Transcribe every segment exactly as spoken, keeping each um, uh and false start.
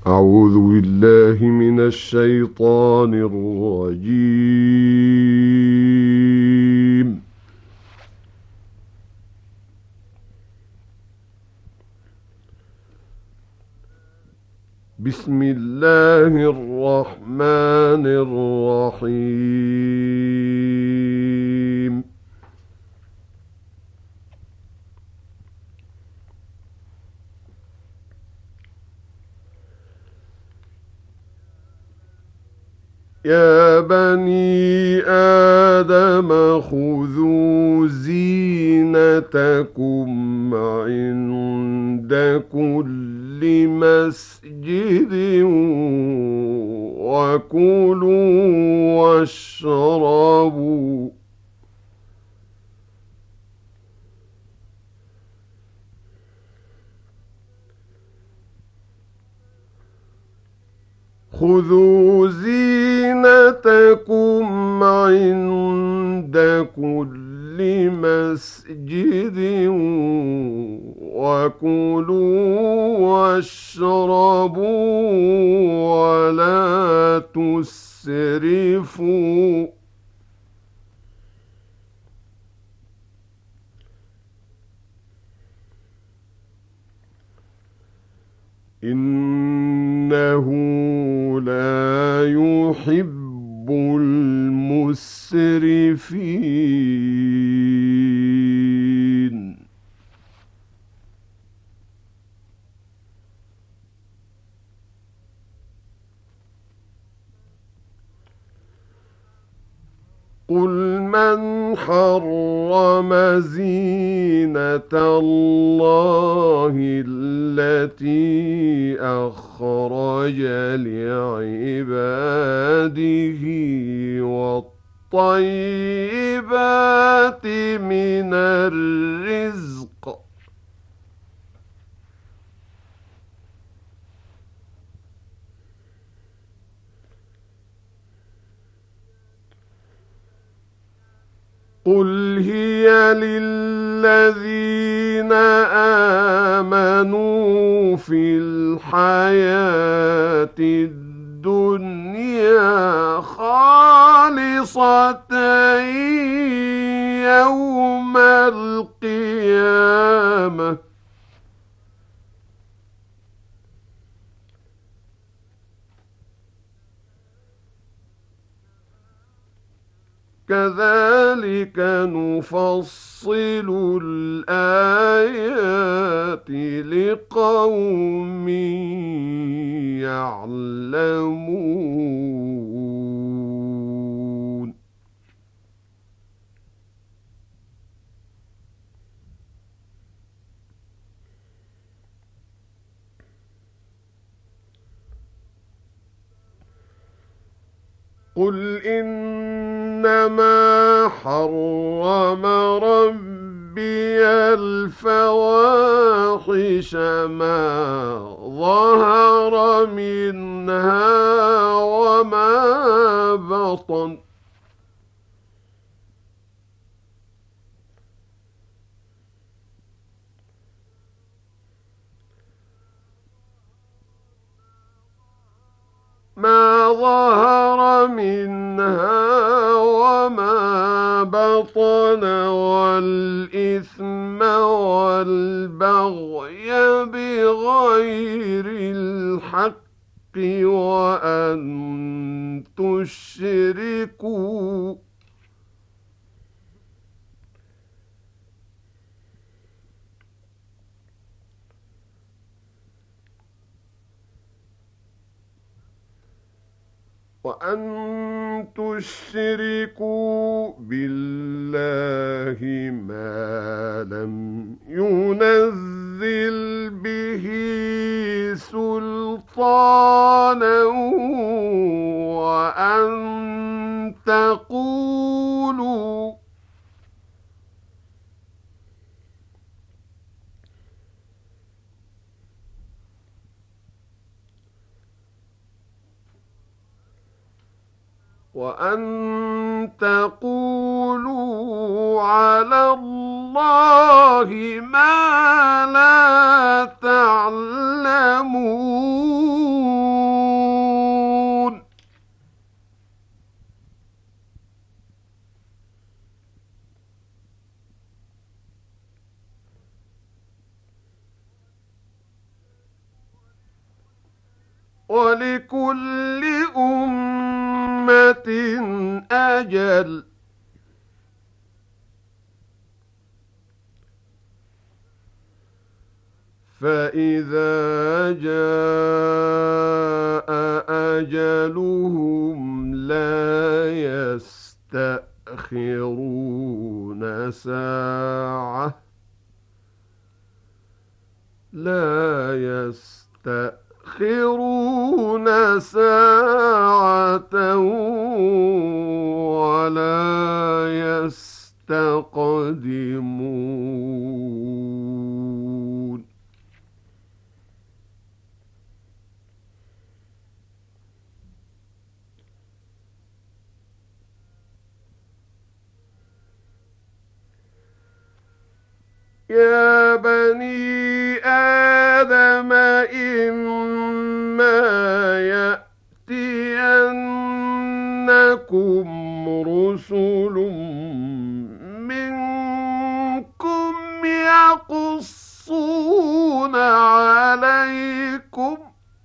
أعوذ بالله من الشيطان الرجيم. بسم الله الرحمن الرحيم. يا بني آدم خذوا زينتكم عند كل مسجد وكلوا واشربوا خذوا زينتكم عند كل مسجد وكلوا واشربوا ولا تسرفوا إنه لا يحب المسرفين. قل من حرم زينة الله التي أخرج لعباده والطيبات من الرزق قل هي للذين آمنوا في الحياة الدنيا خالصة يوم القيامة كذلك نفصل الآيات لقوم يعلمون. قل إنما حرم ربي الفواحش ما ظهر منها وما بطن ما ظهر منها وما بطن والإثم والبغي بغير الحق وأن تشركوا وأن تشركوا بالله ما لم ينزل به سلطانا وأن تقولوا وأن تقولوا على الله ما لا تعلمون. ولكل أمة أجل فإذا جاء أجلهم لا يستأخرون ساعة لا يستأخرون ساعة ولا يستقدمون يا بني آدم إما يأتينكم رسل منكم يقصون عليكم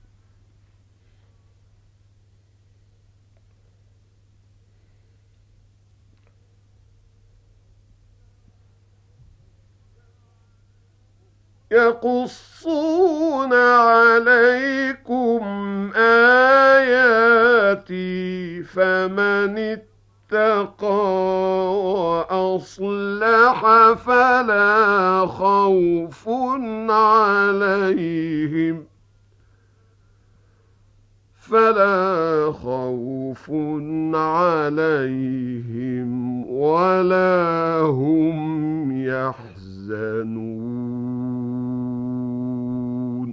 يقصون عليكم آياتي فمن اتقى وأصلح فلا خوف عليهم فلا خوف عليهم ولا هم يحزنون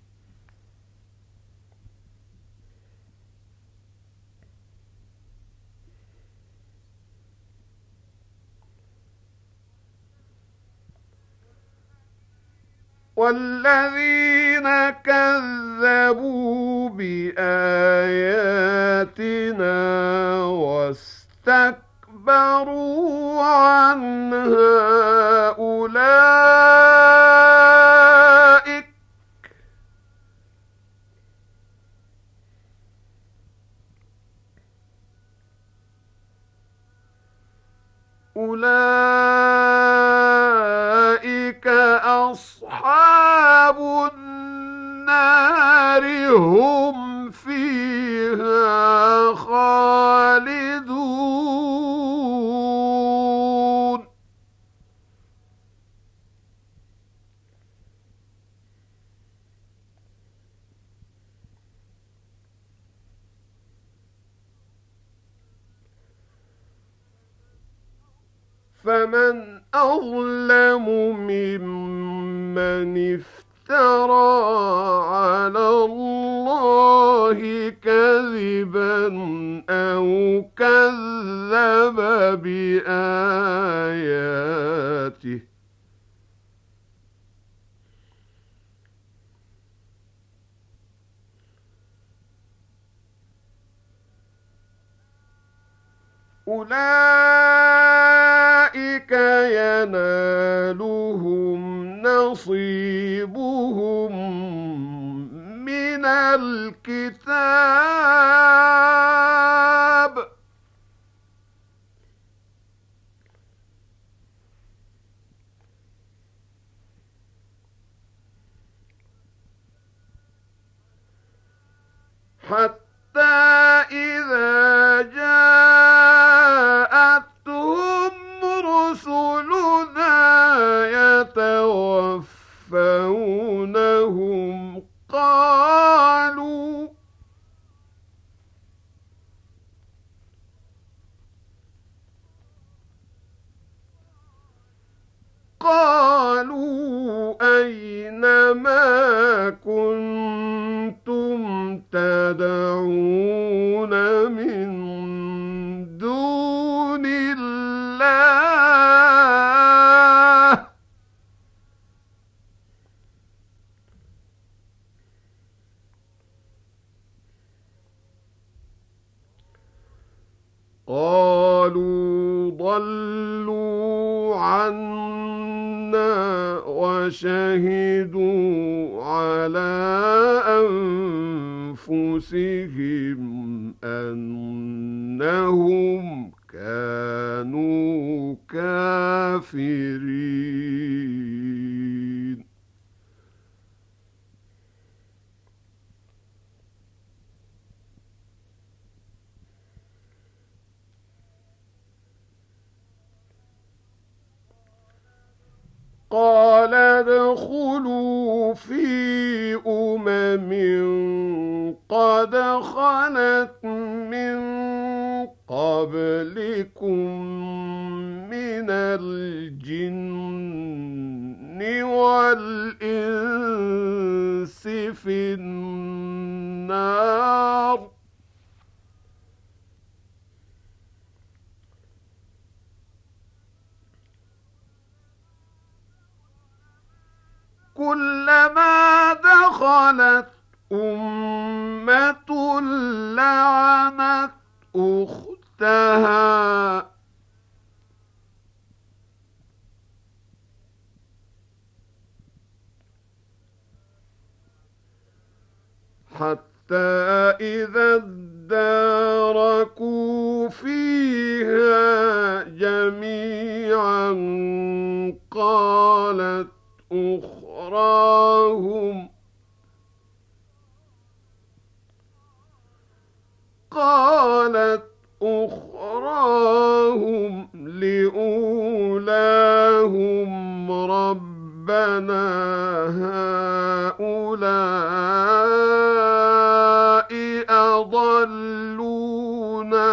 والذين كذبوا بآياتنا واستكبروا عنها أولئك أولئك أصحاب النار هم فيها خالدون فمن أظلم ممن افترى على الله كذبا أو كذب بآياته أولئك ينالهم نصيبهم من الكتاب حتى إذا جاءتهم رسلنا يتوفونهم قالوا قالوا أين ما كنتم تدعون من دون الله قالوا ضلوا عنا وشهدوا على أنفسهم أنهم كانوا كافرين. قال ادخلوا في أمم قد خلت من قبلكم من الجن والإنس في النار كلما دخلت أمة لعنت أختها حتى إذا اداركوا فيها جميعا قالت أخراهم قالت أخراهم لأولاهم ربنا هؤلاء أضلونا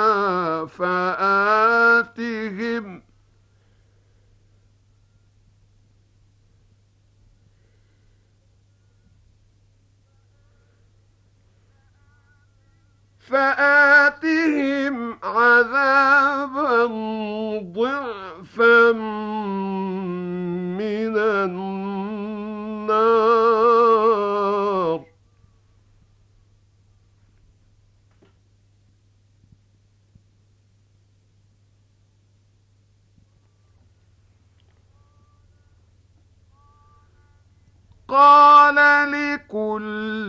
فآتهم فآتهم عذابا ضعفا من النار قال لكل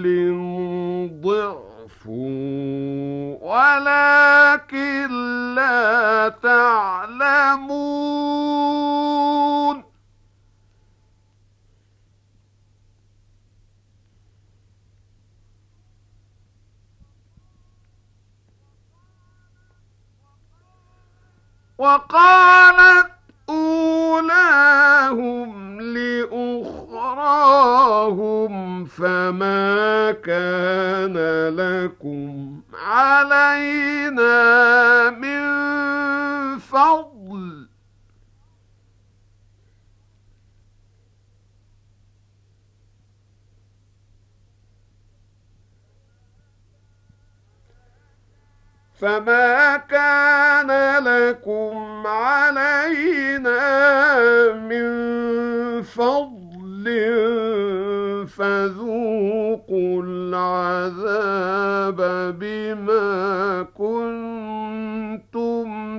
ضعف ولكن لا تعلمون وقالت أولاهم لأخراهم فما كان لكم علينا من فضل فما كان لكم علينا من فضل فذوقوا العذاب بما كنتم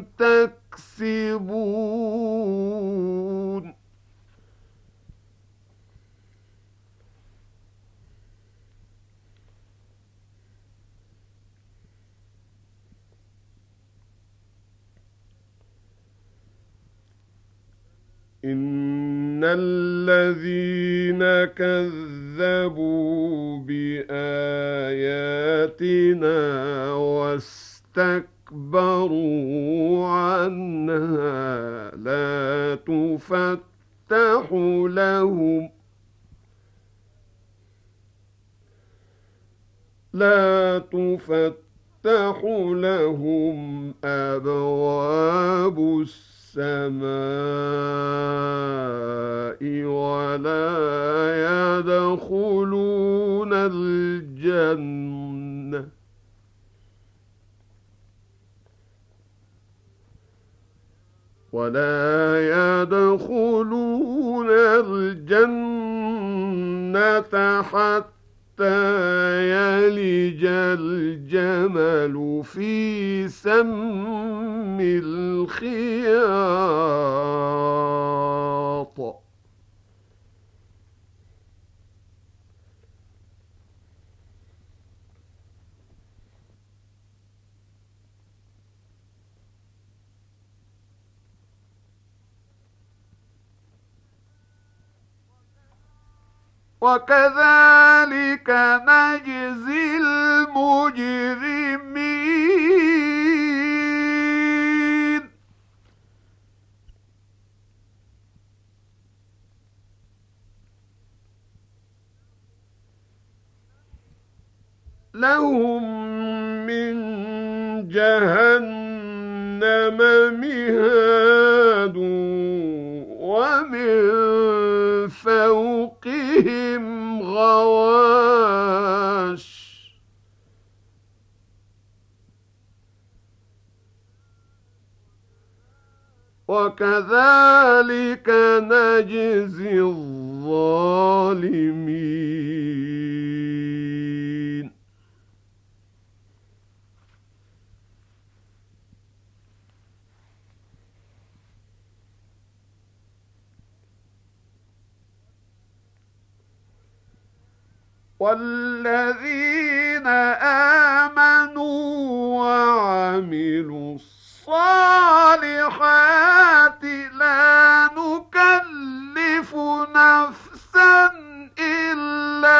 تكسبون إن الذين كذبوا بآياتنا واستكبروا عنها لا تفتح لهم لا تفتح لهم أبواب السماء السماء ولا يدخلون الجنة ولا يدخلون الجنة حتى يلج الجمل في سم الخياط وكذلك نجزي المجرمين. لهم من جهنم مهاد ومن فوقهم غواش وكذلك نجزي الظالمين. والذين آمنوا وعملوا الصالحات لا نكلف نفسا إلا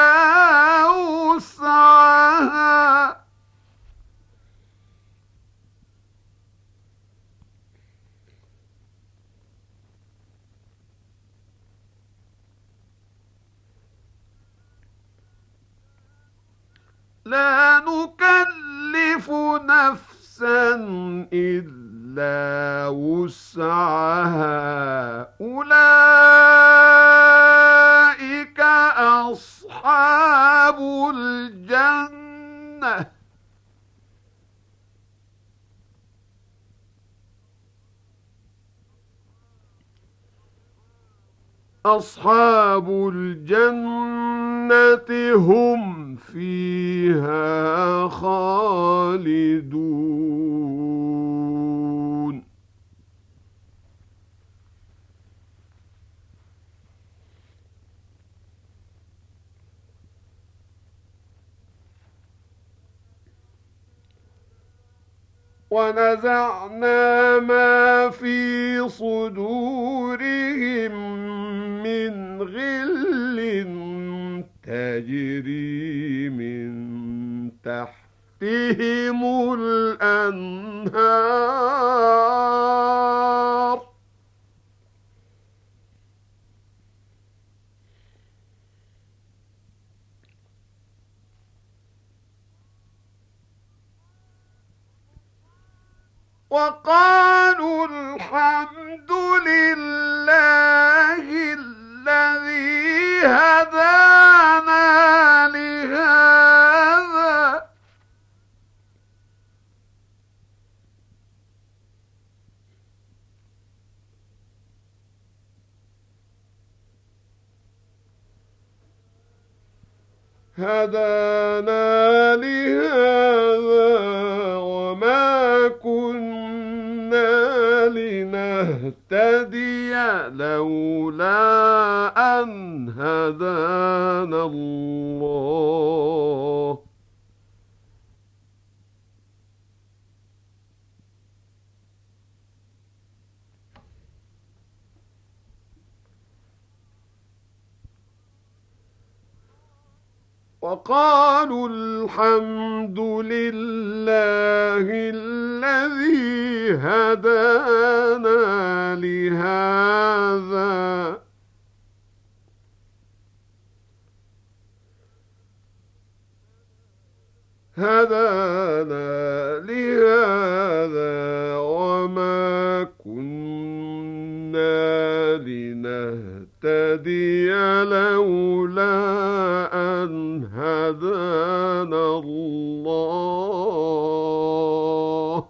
وسعها لا نكلف نفسا إلا وسعها أولئك أصحاب الجنة أصحاب الجنة هم فيها خالدون. ونزعنا ما في صدورهم من غل تجري من تحتهم الأنهار وقالوا الحمد لله الذي هدانا لهذا هدانا لهذا وما كنا لنهتدي لولا أن هدانا الله وقالوا الحمد لله الذي هدانا لهذا هدانا لهذا وما كنا لنهتدي لولا أن هدانا الله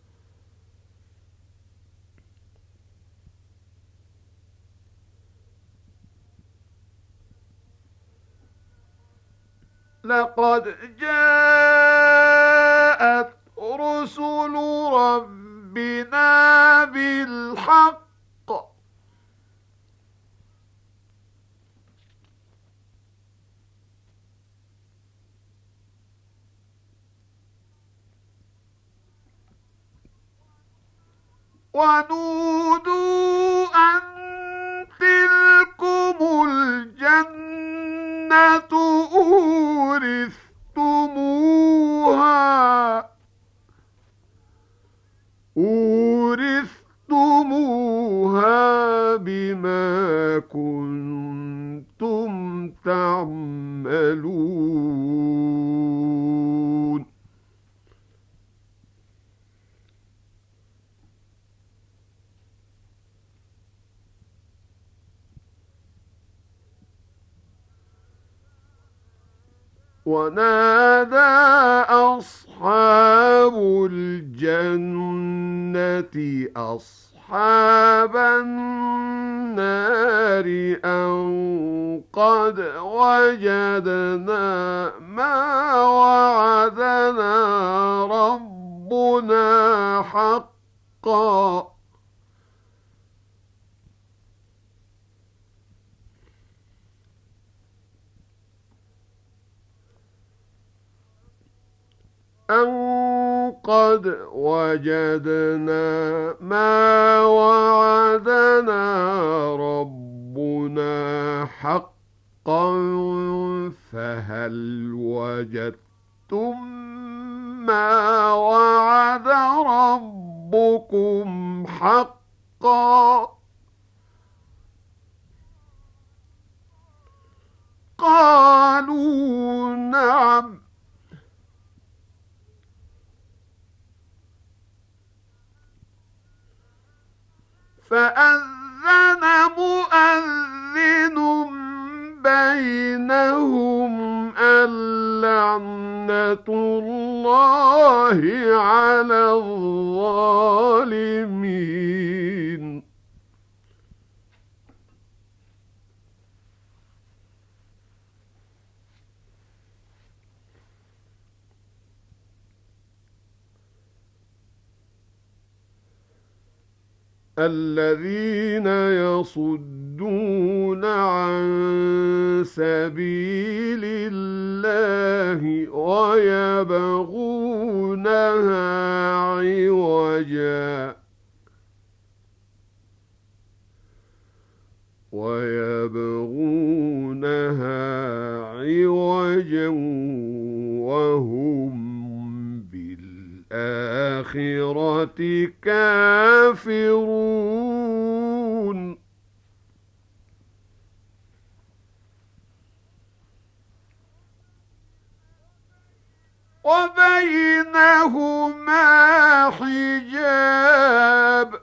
لقد جاءت رسل ربنا بالحق ونودوا أن تلكم الجنة أورثتموها أورثتموها بما كنتم تعملون ونادى أصحاب الجنة أصحاب النار أن قد وجدنا ما وعدنا ربنا حقا أن قد وجدنا ما وعدنا ربنا حقا فهل وجدتم ما وعد ربكم حقا قالوا نعم فأذن مؤذن بينهم اللعنة الله على الظالمين الذين يصدون عن سبيل الله ويبغونها عوجا ويبغونها عوجا وهم بالآخرة كافرون وبينهما حجاب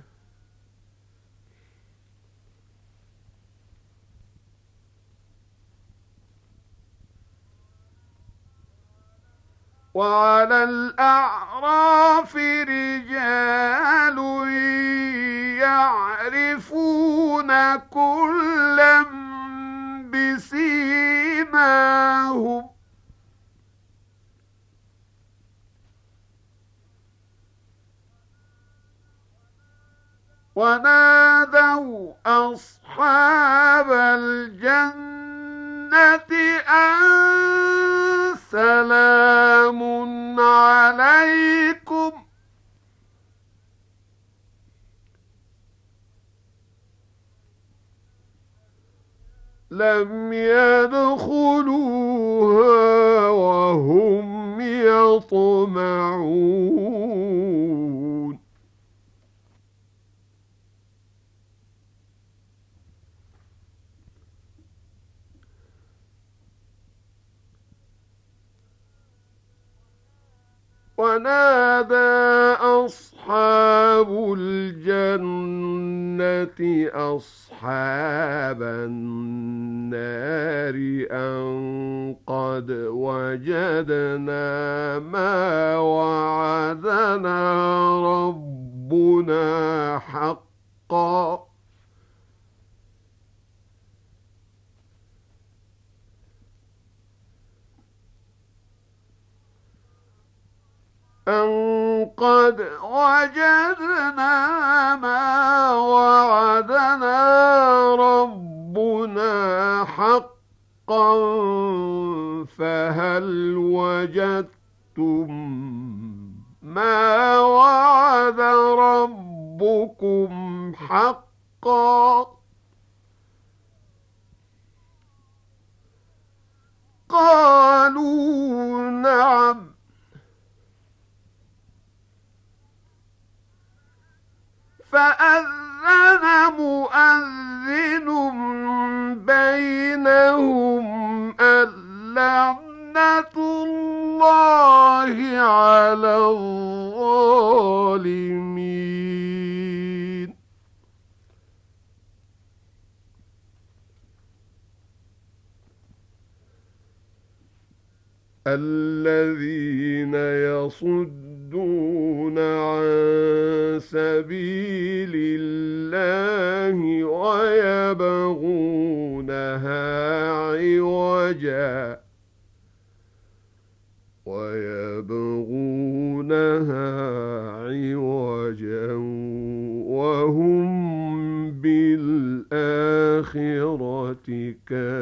وعلى الأعراف رجال يعرفون كلا بسيماهم ونادوا أصحاب الجنة أن سلام عليكم لم يدخلوها وهم يطمعون ونادى أصحاب الجنة أصحاب النار أن قد وجدنا ما وعدنا ربنا حقا أن قد وجدنا ما وعدنا ربنا حقا فهل وجدتم ما وعد ربكم حقا قالوا نعم. فأذن مؤذن بينهم اللعنة الله على الظالمين. الذين يصدون عن سبيل الله ويبغونها عوجا ويبغونها عوجا وهم بالآخرة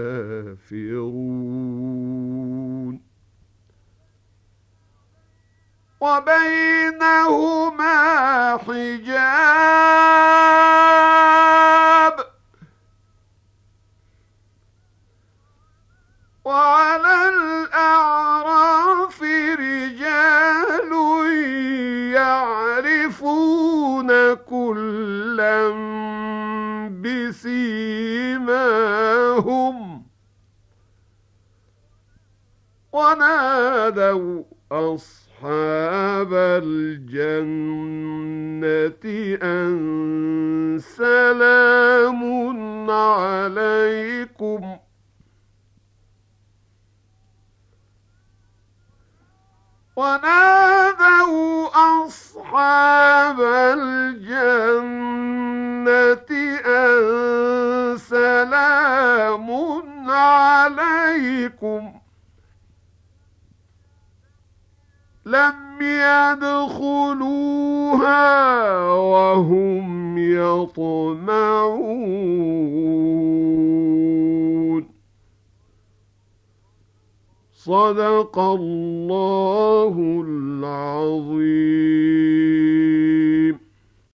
كافرون. وبينهما حجاب وعلى الأعراف رجال يعرفون كلا بسيماهم ونادوا أصحاب أصحاب الجنة أن سلام عليكم ونادوا أصحاب الجنة أن سلام عليكم لم يدخلوها وهم يطمعون. صدق الله العظيم.